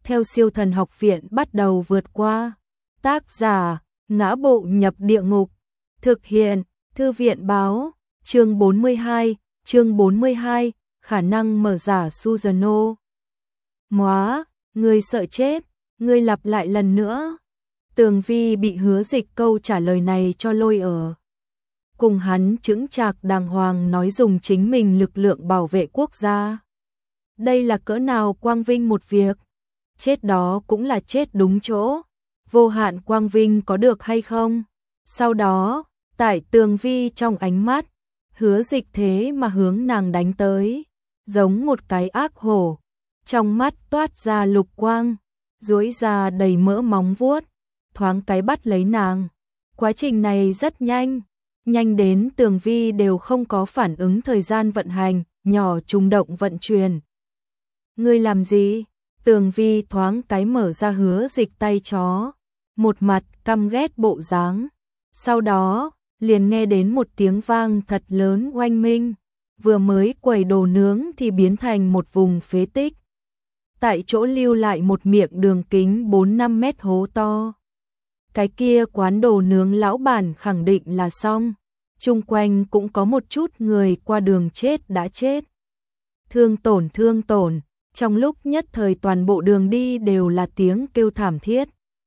theo siêu thần học viện bắt đầu vượt qua. Tác giả, Ngã Bộ Nhập Địa Ngục. Thực hiện, Thư viện báo, chương 42, khả năng mở giả Susanoo. Móa, ngươi sợ chết, ngươi lặp lại lần nữa. Tường Vi bị Hứa Dịch câu trả lời này cho lôi ở. Cùng hắn chững chạc đàng hoàng nói dùng chính mình lực lượng bảo vệ quốc gia. Đây là cỡ nào quang vinh một việc. Chết đó cũng là chết đúng chỗ. Vô hạn quang vinh có được hay không? Sau đó, tại Tường Vi trong ánh mắt, Hứa Dịch thế mà hướng nàng đánh tới, giống một cái ác hổ. Trong mắt toát ra lục quang, duỗi ra đầy mỡ móng vuốt, thoáng cái bắt lấy nàng. Quá trình này rất nhanh, nhanh đến Tường Vi đều không có phản ứng thời gian vận hành, nhỏ trùng động vận chuyển. Ngươi làm gì? Tường Vi thoáng cái mở ra Hứa Dịch tay chó, một mặt căm ghét bộ dáng. Sau đó, liền nghe đến một tiếng vang thật lớn oanh minh, vừa mới quầy đồ nướng thì biến thành một vùng phế tích. Tại chỗ lưu lại một miệng đường kính 4-5 mét hố to. Cái kia quán đồ nướng lão bản khẳng định là xong. Chung quanh cũng có một chút người qua đường chết đã chết. Thương tổn, trong lúc nhất thời toàn bộ đường đi đều là tiếng kêu thảm thiết.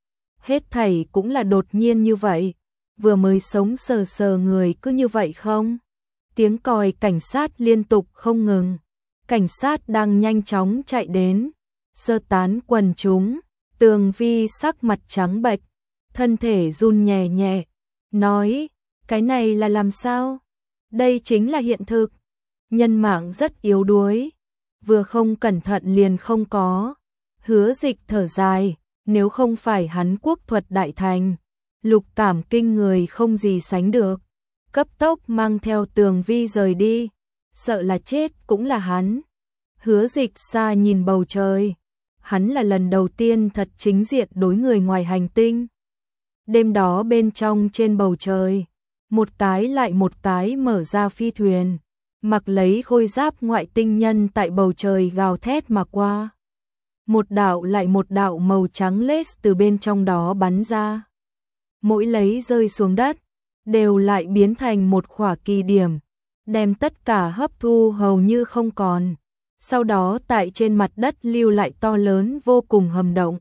Hết thảy cũng là đột nhiên như vậy, vừa mới sống sờ sờ người cứ như vậy không? Tiếng còi cảnh sát liên tục không ngừng. Cảnh sát đang nhanh chóng chạy đến, sơ tán quần chúng. Tường Vi sắc mặt trắng bệch, thân thể run nhẹ nhẹ, nói, cái này là làm sao? Đây chính là hiện thực. Nhân mạng rất yếu đuối, vừa không cẩn thận liền không có. Hứa Dịch thở dài, nếu không phải hắn quốc thuật đại thành, lục cảm kinh người không gì sánh được, cấp tốc mang theo Tường Vi rời đi, sợ là chết cũng là hắn. Hứa Dịch xa nhìn bầu trời, hắn là lần đầu tiên thật chính diện đối người ngoài hành tinh. Đêm đó bên trong trên bầu trời, một cái lại một cái mở ra phi thuyền, mặc lấy khôi giáp ngoại tinh nhân tại bầu trời gào thét mà qua. Một đạo lại một đạo màu trắng laser từ bên trong đó bắn ra. Mỗi lấy rơi xuống đất, đều lại biến thành một khỏa kỳ điểm, đem tất cả hấp thu hầu như không còn. Sau đó tại trên mặt đất lưu lại to lớn vô cùng hầm động.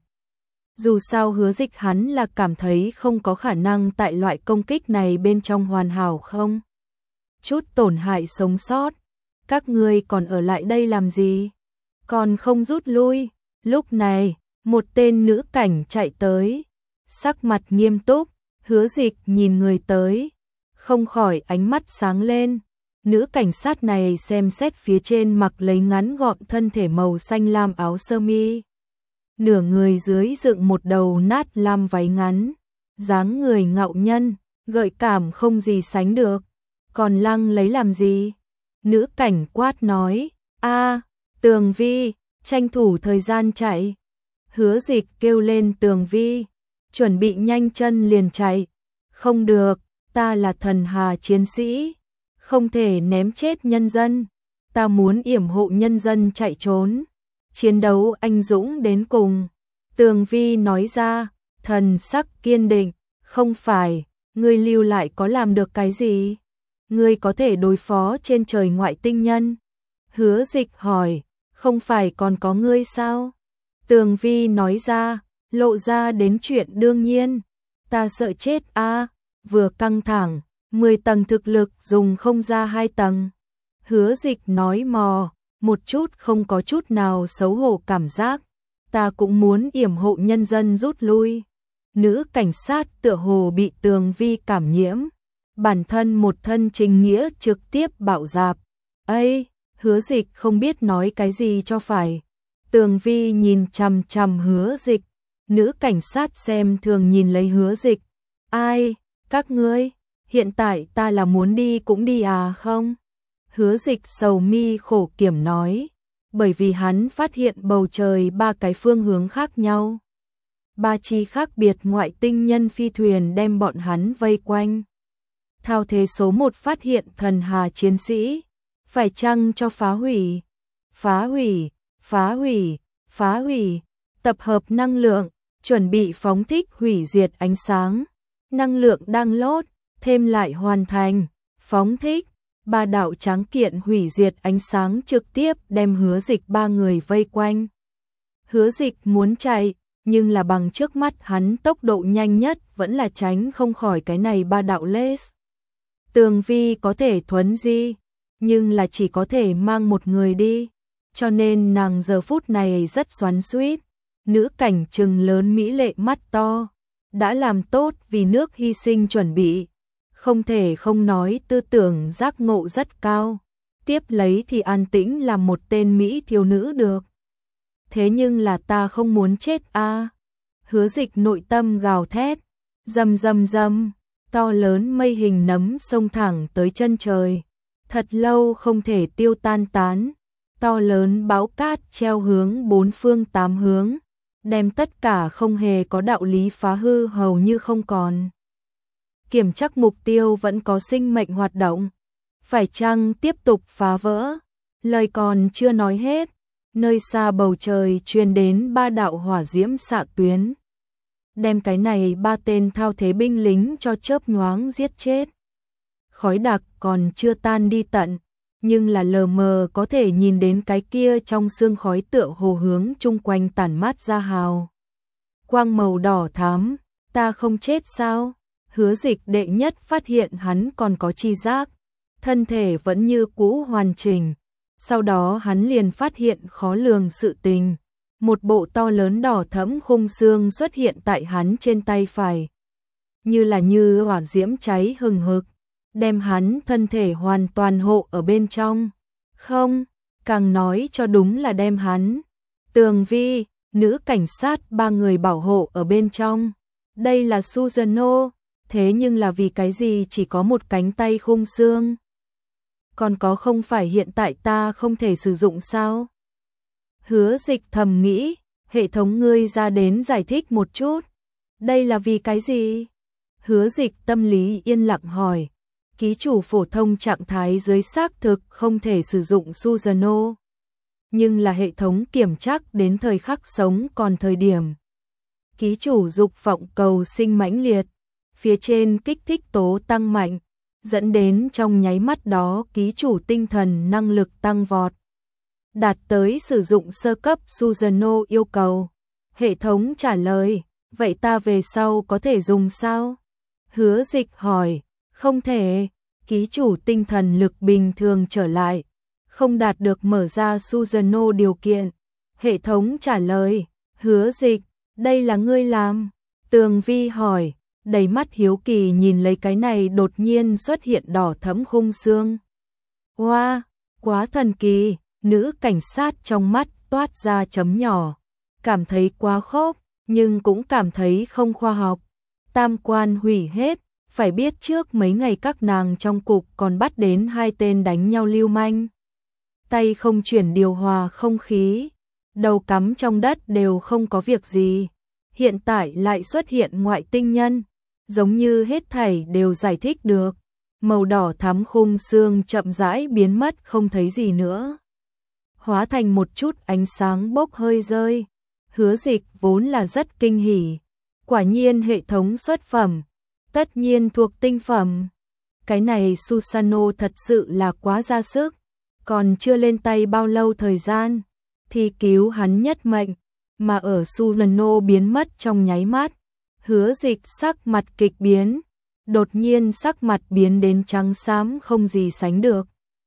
Dù sao Hứa Dịch hắn là cảm thấy không có khả năng tại loại công kích này bên trong hoàn hảo không. Chút tổn hại sống sót. Các ngươi còn ở lại đây làm gì? Còn không rút lui. Lúc này, một tên nữ cảnh chạy tới. Sắc mặt nghiêm túc, Hứa Dịch nhìn người tới, không khỏi ánh mắt sáng lên. Nữ cảnh sát này xem xét phía trên mặc lấy ngắn gọn thân thể màu xanh lam áo sơ mi. Nửa người dưới dựng một đầu nát lam váy ngắn, dáng người ngạo nhân, gợi cảm không gì sánh được. Còn lăng lấy làm gì? Nữ cảnh quát nói, Tường Vi, tranh thủ thời gian chạy. Hứa Dịch kêu lên Tường Vi, chuẩn bị nhanh chân liền chạy. Không được, ta là thần hà chiến sĩ, không thể ném chết nhân dân, ta muốn yểm hộ nhân dân chạy trốn, chiến đấu anh dũng đến cùng. Tường Vi nói ra, thần sắc kiên định, không phải, ngươi lưu lại có làm được cái gì? Ngươi có thể đối phó trên trời ngoại tinh nhân? Hứa Dịch hỏi, không phải còn có ngươi sao? Tường Vi nói ra, lộ ra đến chuyện đương nhiên, ta sợ chết vừa căng thẳng, 10 tầng thực lực dùng không ra 2 tầng. Hứa Dịch nói mò, một chút không có chút nào xấu hổ cảm giác, ta cũng muốn yểm hộ nhân dân rút lui. Nữ cảnh sát tựa hồ bị Tường Vi cảm nhiễm, bản thân một thân chính nghĩa trực tiếp bạo dạp. Hứa Dịch không biết nói cái gì cho phải. Tường Vi nhìn chằm chằm Hứa Dịch, nữ cảnh sát xem thường nhìn lấy Hứa Dịch. Các ngươi, hiện tại ta là muốn đi cũng đi không? Hứa Dịch sầu mi khổ kiểm nói, bởi vì hắn phát hiện bầu trời 3 cái phương hướng khác nhau. 3 chi khác biệt ngoại tinh nhân phi thuyền đem bọn hắn vây quanh. Thao thế số 1 phát hiện thần hà chiến sĩ, phải chăng cho phá hủy? Phá hủy. tập hợp năng lượng, chuẩn bị phóng thích hủy diệt ánh sáng. Năng lượng đang lốt, thêm lại hoàn thành, phóng thích. Ba đạo tráng kiện hủy diệt ánh sáng trực tiếp đem Hứa Dịch ba người vây quanh. Hứa Dịch muốn chạy, nhưng là bằng trước mắt hắn tốc độ nhanh nhất vẫn là tránh không khỏi cái này ba đạo laser. Tường Vi có thể thuấn di, nhưng là chỉ có thể mang một người đi, cho nên nàng giờ phút này rất xoắn xuýt. Nữ cảnh trừng lớn mỹ lệ mắt to, đã làm tốt vì nước hy sinh chuẩn bị, không thể không nói tư tưởng giác ngộ rất cao, tiếp lấy thì an tĩnh làm một tên mỹ thiếu nữ được. Thế nhưng là ta không muốn chết a. Hứa Dịch nội tâm gào thét, rầm rầm rầm, to lớn mây hình nấm xông thẳng tới chân trời, thật lâu không thể tiêu tan tán, to lớn bão cát treo hướng bốn phương tám hướng, đem tất cả không hề có đạo lý phá hư hầu như không còn. Kiểm chắc mục tiêu vẫn có sinh mệnh hoạt động, phải chăng tiếp tục phá vỡ? Lời còn chưa nói hết, nơi xa bầu trời truyền đến ba đạo hỏa diễm xạ tuyến, đem cái này ba tên thao thế binh lính cho chớp nhoáng giết chết. Khói đặc còn chưa tan đi tận, nhưng là lờ mờ có thể nhìn đến cái kia trong sương khói tựa hồ hướng chung quanh tản mát ra hào quang màu đỏ thắm. Ta không chết sao? Hứa Dịch đệ nhất phát hiện hắn còn có chi giác, thân thể vẫn như cũ hoàn chỉnh. Sau đó hắn liền phát hiện khó lường sự tình, một bộ to lớn đỏ thẫm khung xương xuất hiện tại hắn trên tay phải, như hỏa diễm cháy hừng hực, đem hắn thân thể hoàn toàn hộ ở bên trong. Không, càng nói cho đúng là đem hắn, Tường Vi, nữ cảnh sát ba người bảo hộ ở bên trong. Đây là Susanoo, thế nhưng là vì cái gì chỉ có một cánh tay khung xương? Còn có không phải hiện tại ta không thể sử dụng sao? Hứa Dịch thầm nghĩ, hệ thống ngươi ra đến giải thích một chút. Đây là vì cái gì? Hứa Dịch tâm lý yên lặng hỏi. Ký chủ phổ thông trạng thái dưới xác thực không thể sử dụng Susanoo, nhưng là hệ thống kiểm trắc đến thời khắc sống còn thời điểm. Ký chủ dục vọng cầu sinh mãnh liệt, phía trên kích thích tố tăng mạnh, dẫn đến trong nháy mắt đó ký chủ tinh thần năng lực tăng vọt, đạt tới sử dụng sơ cấp Susanoo yêu cầu. Hệ thống trả lời, vậy ta về sau có thể dùng sao? Hứa Dịch hỏi, không thể, ký chủ tinh thần lực bình thường trở lại, không đạt được mở ra Susanoo điều kiện. Hệ thống trả lời, Hứa Dịch, đây là ngươi làm? Tường Vi hỏi, đầy mắt hiếu kỳ nhìn lấy cái này đột nhiên xuất hiện đỏ thẫm khung xương. Wow, quá thần kỳ, nữ cảnh sát trong mắt toát ra chấm nhỏ, cảm thấy quá khốc, nhưng cũng cảm thấy không khoa học. Tam quan hủy hết, phải biết trước mấy ngày các nàng trong cục còn bắt đến 2 tên đánh nhau lưu manh. Tay không chuyển điều hòa không khí, đầu cắm trong đất đều không có việc gì. Hiện tại lại xuất hiện ngoại tinh nhân, giống như hết thảy đều giải thích được. Màu đỏ thắm khung xương chậm rãi biến mất không thấy gì nữa, hóa thành một chút ánh sáng bốc hơi rơi. Hứa Dịch vốn là rất kinh hỉ, quả nhiên hệ thống xuất phẩm, tất nhiên thuộc tinh phẩm. Cái này Susanoo thật sự là quá ra sức, còn chưa lên tay bao lâu thời gian thì cứu hắn nhất mệnh, mà ở Susanoo biến mất trong nháy mắt, Hứa Dịch sắc mặt kịch biến, đột nhiên sắc mặt biến đến trắng xám không gì sánh được.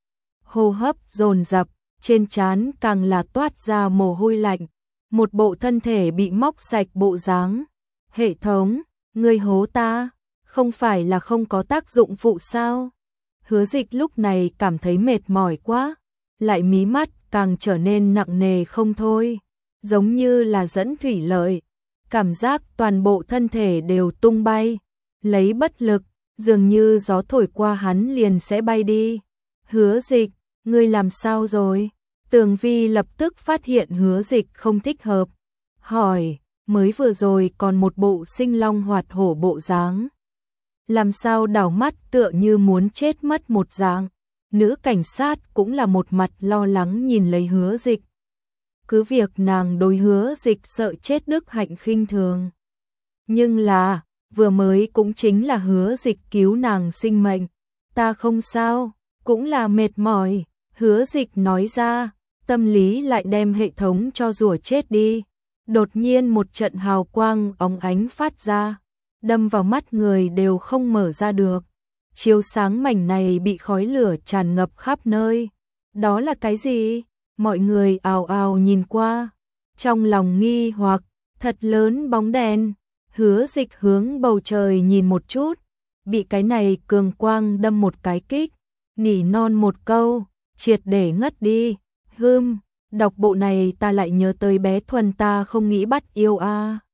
Hô hấp dồn dập, trên trán càng là toát ra mồ hôi lạnh, một bộ thân thể bị móc sạch bộ dáng. Hệ thống, ngươi hố ta, không phải là không có tác dụng phụ sao? Hứa Dịch lúc này cảm thấy mệt mỏi quá, lại mí mắt càng trở nên nặng nề không thôi, giống như là dẫn thủy lợi, cảm giác toàn bộ thân thể đều tung bay, lấy bất lực, dường như gió thổi qua hắn liền sẽ bay đi. Hứa Dịch, ngươi làm sao rồi? Tường Vi lập tức phát hiện Hứa Dịch không thích hợp, hỏi, mới vừa rồi còn một bộ sinh long hoạt hổ bộ dáng, làm sao đảo mắt tựa như muốn chết mất một dạng. Nữ cảnh sát cũng là một mặt lo lắng nhìn lấy Hứa Dịch. cứ việc nàng đối Hứa Dịch sợ chết đức hạnh khinh thường. Nhưng là, vừa mới cũng chính là Hứa Dịch cứu nàng sinh mệnh, ta không sao, cũng là mệt mỏi, Hứa Dịch nói ra, tâm lý lại đem hệ thống cho rủa chết đi. Đột nhiên một trận hào quang óng ánh phát ra, đâm vào mắt người đều không mở ra được. Chiếu sáng mảnh này bị khói lửa tràn ngập khắp nơi. Đó là cái gì? Mọi người ào ào nhìn qua, trong lòng nghi hoặc, thật lớn bóng đèn. Hứa Dịch hướng bầu trời nhìn một chút, bị cái này cường quang đâm một cái kích, nỉ non một câu, triệt để ngất đi. Đọc bộ này ta lại nhớ tới bé Thuần ta không nghĩ bắt yêu a.